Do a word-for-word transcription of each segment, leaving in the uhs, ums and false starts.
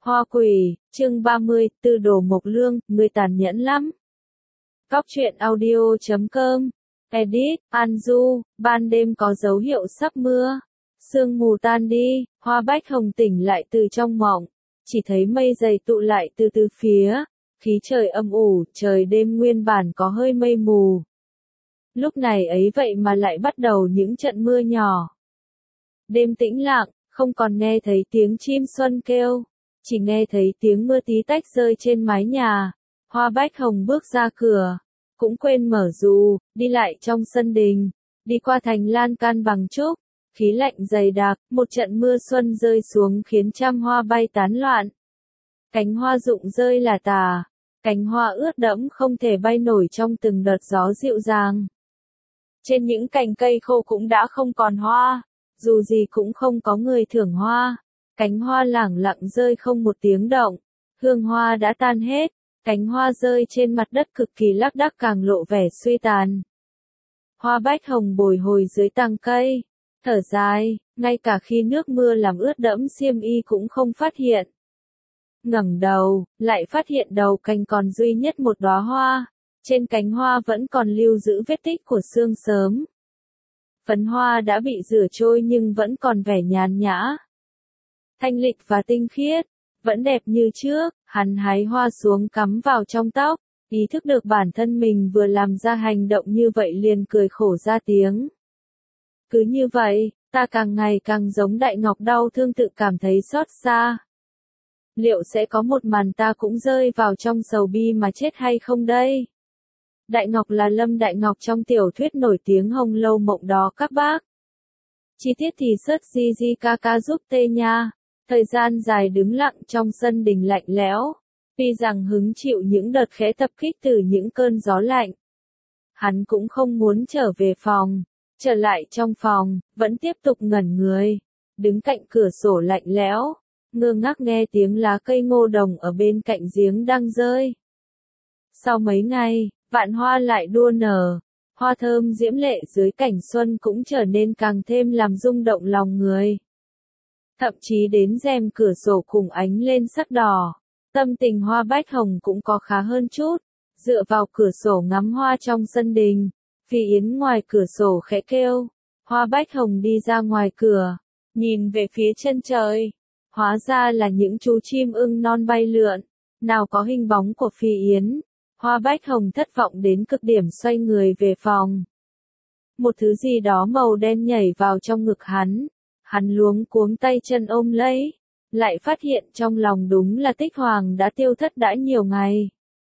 Hoa quỷ, chương ba mươi, Tư Đồ Mộc Lương, người tàn nhẫn lắm. Góc truyện audio chấm com, edit, An Du, ban đêm có dấu hiệu sắp mưa. Sương mù tan đi, Hoa Bách Hồng tỉnh lại từ trong mộng, chỉ thấy mây dày tụ lại từ từ phía, khí trời âm ủ, trời đêm nguyên bản có hơi mây mù. Lúc này ấy vậy mà lại bắt đầu những trận mưa nhỏ. Đêm tĩnh lặng, không còn nghe thấy tiếng chim xuân kêu, chỉ nghe thấy tiếng mưa tí tách rơi trên mái nhà. Hoa Bách Hồng bước ra cửa, cũng quên mở dù, đi lại trong sân đình, đi qua thành lan can bằng trúc, khí lạnh dày đặc, một trận mưa xuân rơi xuống khiến trăm hoa bay tán loạn. Cánh hoa rụng rơi là tả, cánh hoa ướt đẫm không thể bay nổi trong từng đợt gió dịu dàng. Trên những cành cây khô cũng đã không còn hoa, dù gì cũng không có người thưởng hoa. Cánh hoa lẳng lặng rơi không một tiếng động, hương hoa đã tan hết, cánh hoa rơi trên mặt đất cực kỳ lác đác càng lộ vẻ suy tàn. Hoa Bách Hồng bồi hồi dưới tàng cây, thở dài, ngay cả khi nước mưa làm ướt đẫm xiêm y cũng không phát hiện. Ngẩng đầu, lại phát hiện đầu cành còn duy nhất một đóa hoa, trên cánh hoa vẫn còn lưu giữ vết tích của sương sớm. Phấn hoa đã bị rửa trôi nhưng vẫn còn vẻ nhàn nhã. Thanh lịch và tinh khiết, vẫn đẹp như trước, hắn hái hoa xuống cắm vào trong tóc, ý thức được bản thân mình vừa làm ra hành động như vậy liền cười khổ ra tiếng. Cứ như vậy, ta càng ngày càng giống Đại Ngọc đau thương tự cảm thấy xót xa. Liệu sẽ có một màn ta cũng rơi vào trong sầu bi mà chết hay không đây? Đại Ngọc là Lâm Đại Ngọc trong tiểu thuyết nổi tiếng Hồng Lâu Mộng đó các bác. Chi tiết thì search gi gi ca ca giúp tê nha. Thời gian dài đứng lặng trong sân đình lạnh lẽo, tuy rằng hứng chịu những đợt khẽ tập kích từ những cơn gió lạnh. Hắn cũng không muốn trở về phòng, trở lại trong phòng, vẫn tiếp tục ngẩn người, đứng cạnh cửa sổ lạnh lẽo, ngơ ngác nghe tiếng lá cây ngô đồng ở bên cạnh giếng đang rơi. Sau mấy ngày, vạn hoa lại đua nở, hoa thơm diễm lệ dưới cảnh xuân cũng trở nên càng thêm làm rung động lòng người. Thậm chí đến rèm cửa sổ cùng ánh lên sắc đỏ, tâm tình Hoa Bách Hồng cũng có khá hơn chút, dựa vào cửa sổ ngắm hoa trong sân đình. Phi Yến ngoài cửa sổ khẽ kêu, Hoa Bách Hồng đi ra ngoài cửa, nhìn về phía chân trời, hóa ra là những chú chim ưng non bay lượn, nào có hình bóng của Phi Yến. Hoa Bách Hồng thất vọng đến cực điểm xoay người về phòng. Một thứ gì đó màu đen nhảy vào trong ngực hắn. Hắn luống cuống tay chân ôm lấy, lại phát hiện trong lòng đúng là Tích Hoàng đã tiêu thất đã nhiều ngày.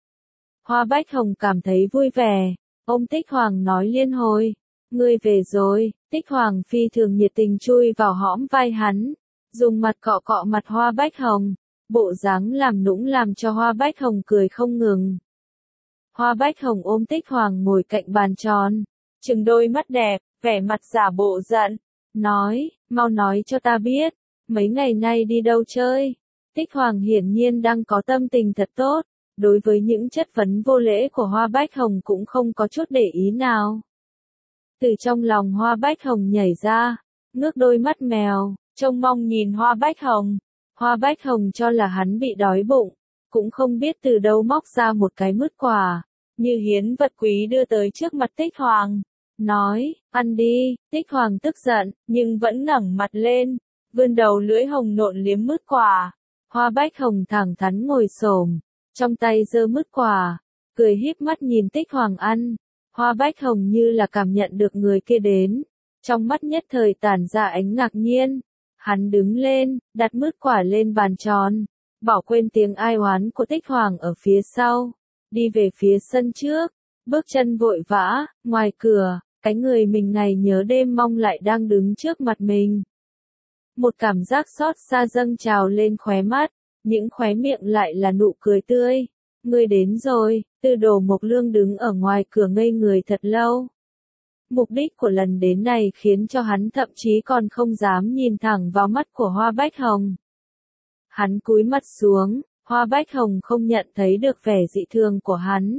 Hoa Bách Hồng cảm thấy vui vẻ, ôm Tích Hoàng nói liên hồi, ngươi về rồi. Tích Hoàng phi thường nhiệt tình chui vào hõm vai hắn, dùng mặt cọ cọ mặt Hoa Bách Hồng, bộ dáng làm nũng làm cho Hoa Bách Hồng cười không ngừng. Hoa Bách Hồng ôm Tích Hoàng ngồi cạnh bàn tròn, trừng đôi mắt đẹp, vẻ mặt giả bộ giận, nói, mau nói cho ta biết, mấy ngày nay đi đâu chơi. Tích Hoàng hiển nhiên đang có tâm tình thật tốt, đối với những chất vấn vô lễ của Hoa Bách Hồng cũng không có chút để ý nào. Từ trong lòng Hoa Bách Hồng nhảy ra, ngước đôi mắt mèo, trông mong nhìn Hoa Bách Hồng. Hoa Bách Hồng cho là hắn bị đói bụng, cũng không biết từ đâu móc ra một cái mứt quả, như hiến vật quý đưa tới trước mặt Tích Hoàng. Nói, ăn đi. Tích Hoàng tức giận, nhưng vẫn ngẩng mặt lên, vươn đầu lưỡi hồng nộn liếm mứt quả. Hoa Bách Hồng thẳng thắn ngồi xổm, trong tay giơ mứt quả, cười híp mắt nhìn Tích Hoàng ăn. Hoa Bách Hồng như là cảm nhận được người kia đến, trong mắt nhất thời tản ra ánh ngạc nhiên. Hắn đứng lên, đặt mứt quả lên bàn tròn, bỏ quên tiếng ai oán của Tích Hoàng ở phía sau, đi về phía sân trước, bước chân vội vã, ngoài cửa. Cái người mình ngày nhớ đêm mong lại đang đứng trước mặt mình. Một cảm giác xót xa dâng trào lên khóe mắt, những khóe miệng lại là nụ cười tươi. Ngươi đến rồi. Tư Đồ Mộc Lương đứng ở ngoài cửa ngây người thật lâu. Mục đích của lần đến này khiến cho hắn thậm chí còn không dám nhìn thẳng vào mắt của Hoa Bách Hồng. Hắn cúi mặt xuống, Hoa Bách Hồng không nhận thấy được vẻ dị thường của hắn.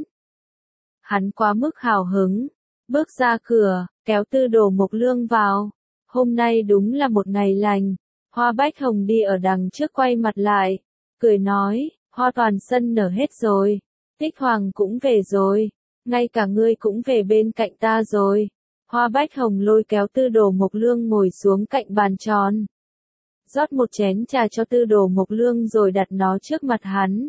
Hắn quá mức hào hứng. Bước ra cửa, kéo Tư Đồ Mộc Lương vào. Hôm nay đúng là một ngày lành. Hoa Bách Hồng đi ở đằng trước quay mặt lại, cười nói, hoa toàn sân nở hết rồi, Tích Hoàng cũng về rồi, ngay cả ngươi cũng về bên cạnh ta rồi. Hoa Bách Hồng lôi kéo Tư Đồ Mộc Lương ngồi xuống cạnh bàn tròn. Rót một chén trà cho Tư Đồ Mộc Lương rồi đặt nó trước mặt hắn.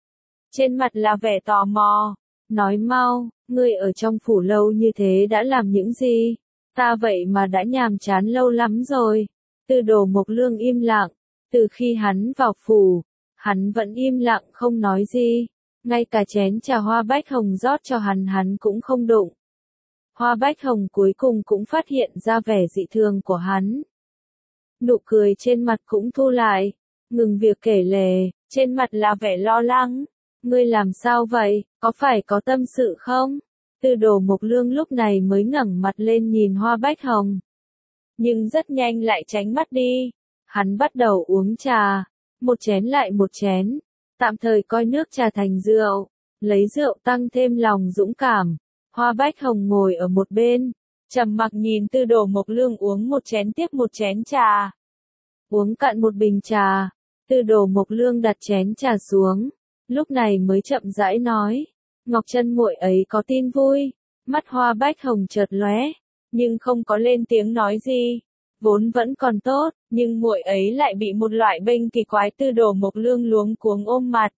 Trên mặt là vẻ tò mò, nói mau, ngươi ở trong phủ lâu như thế đã làm những gì? Ta vậy mà đã nhàm chán lâu lắm rồi. Tư Đồ Mộc Lương im lặng, từ khi hắn vào phủ, hắn vẫn im lặng không nói gì, ngay cả chén trà Hoa Bách Hồng rót cho hắn hắn cũng không đụng. Hoa Bách Hồng cuối cùng cũng phát hiện ra vẻ dị thường của hắn. Nụ cười trên mặt cũng thu lại, ngừng việc kể lể, trên mặt là vẻ lo lắng. Ngươi làm sao vậy, có phải có tâm sự không? Tư Đồ Mộc Lương lúc này mới ngẩng mặt lên nhìn Hoa Bách Hồng. Nhưng rất nhanh lại tránh mắt đi. Hắn bắt đầu uống trà, một chén lại một chén, tạm thời coi nước trà thành rượu, lấy rượu tăng thêm lòng dũng cảm. Hoa Bách Hồng ngồi ở một bên, trầm mặc nhìn Tư Đồ Mộc Lương uống một chén tiếp một chén trà. Uống cạn một bình trà, Tư Đồ Mộc Lương đặt chén trà xuống, lúc này mới chậm rãi nói, Ngọc Chân muội ấy có tin vui. Mắt Hoa Bách Hồng chợt lóe, nhưng không có lên tiếng nói gì. Vốn vẫn còn tốt, nhưng muội ấy lại bị một loại bệnh kỳ quái. Tư Đồ Mộc Lương luống cuống ôm mặt.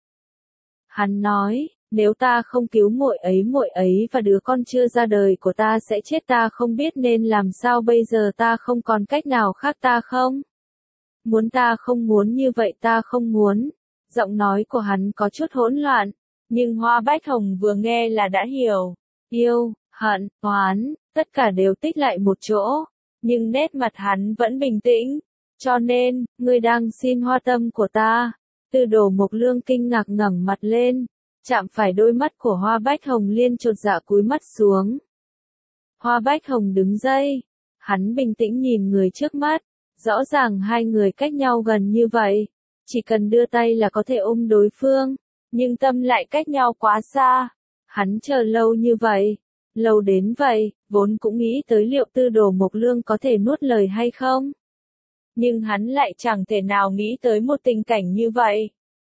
Hắn nói, nếu ta không cứu muội ấy, muội ấy và đứa con chưa ra đời của ta sẽ chết, ta không biết nên làm sao bây giờ, ta không còn cách nào khác, ta không muốn, ta không muốn như vậy, ta không muốn. Giọng nói của hắn có chút hỗn loạn, nhưng Hoa Bách Hồng vừa nghe là đã hiểu. Yêu, hận, oán, tất cả đều tích lại một chỗ, nhưng nét mặt hắn vẫn bình tĩnh. Cho nên, ngươi đang xin hoa tâm của ta. Tư Đồ Mộc Lương kinh ngạc ngẩng mặt lên, chạm phải đôi mắt của Hoa Bách Hồng liền chột dạ cúi mắt xuống. Hoa Bách Hồng đứng dậy, hắn bình tĩnh nhìn người trước mắt, rõ ràng hai người cách nhau gần như vậy, chỉ cần đưa tay là có thể ôm đối phương, nhưng tâm lại cách nhau quá xa. Hắn chờ lâu như vậy, lâu đến vậy, vốn cũng nghĩ tới liệu Tư Đồ Mộc Lương có thể nuốt lời hay không. Nhưng hắn lại chẳng thể nào nghĩ tới một tình cảnh như vậy.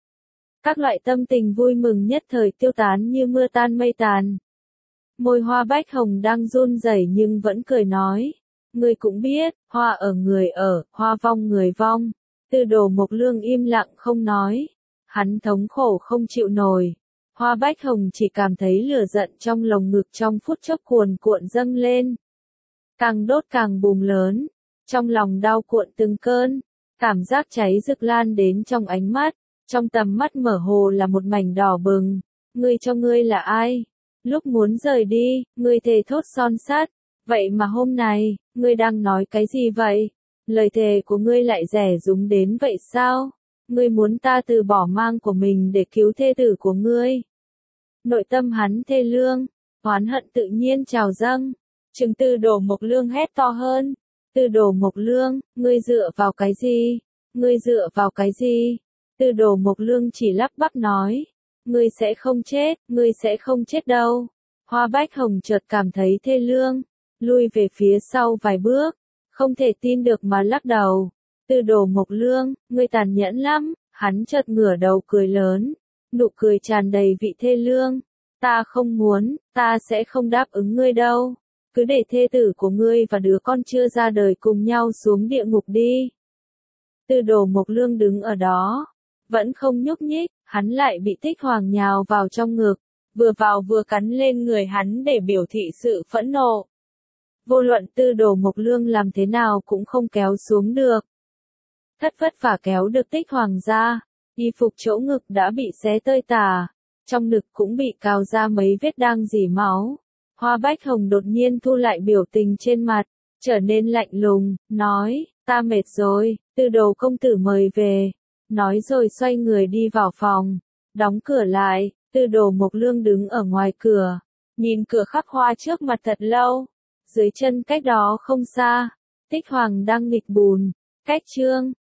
Các loại tâm tình vui mừng nhất thời tiêu tán như mưa tan mây tàn. Môi Hoa Bách Hồng đang run rẩy nhưng vẫn cười nói, ngươi cũng biết, hoa ở người ở, hoa vong người vong. Tư Đồ Mộc Lương im lặng không nói, hắn thống khổ không chịu nổi. Hoa Bách Hồng chỉ cảm thấy lửa giận trong lồng ngực trong phút chốc cuồn cuộn dâng lên. Càng đốt càng bùng lớn, trong lòng đau cuộn từng cơn, cảm giác cháy rực lan đến trong ánh mắt, trong tầm mắt mở hồ là một mảnh đỏ bừng. Ngươi cho ngươi là ai? Lúc muốn rời đi, ngươi thề thốt son sắt, vậy mà hôm nay, ngươi đang nói cái gì vậy? Lời thề của ngươi lại rẻ rúng đến vậy sao? Ngươi muốn ta từ bỏ mang của mình để cứu thê tử của ngươi. Nội tâm hắn thê lương, oán hận tự nhiên trào dâng. Trừng Tư Đồ Mộc Lương hét to hơn. Tư Đồ Mộc Lương, ngươi dựa vào cái gì? Ngươi dựa vào cái gì? Tư Đồ Mộc Lương chỉ lắp bắp nói. Ngươi sẽ không chết, ngươi sẽ không chết đâu. Hoa Bách Hồng chợt cảm thấy thê lương, lui về phía sau vài bước, không thể tin được mà lắc đầu. Tư Đồ Mộc Lương, ngươi tàn nhẫn lắm. Hắn chợt ngửa đầu cười lớn, nụ cười tràn đầy vị thê lương. Ta không muốn, ta sẽ không đáp ứng ngươi đâu. Cứ để thê tử của ngươi và đứa con chưa ra đời cùng nhau xuống địa ngục đi. Tư Đồ Mộc Lương đứng ở đó, vẫn không nhúc nhích, hắn lại bị Tích Hoàng nhào vào trong ngực, vừa vào vừa cắn lên người hắn để biểu thị sự phẫn nộ. Vô luận Tư Đồ Mộc Lương làm thế nào cũng không kéo xuống được. Thất vất vả kéo được Tích Hoàng ra, y phục chỗ ngực đã bị xé tơi tả, trong ngực cũng bị cào ra mấy vết đang rỉ máu. Hoa Bách Hồng đột nhiên thu lại biểu tình trên mặt, trở nên lạnh lùng, nói, ta mệt rồi, Tư Đồ công tử mời về. Nói rồi xoay người đi vào phòng, đóng cửa lại. Tư Đồ Mộc Lương đứng ở ngoài cửa, nhìn cửa khắc hoa trước mặt thật lâu. Dưới chân cách đó không xa, Tích Hoàng đang nghịch bùn, cách chương.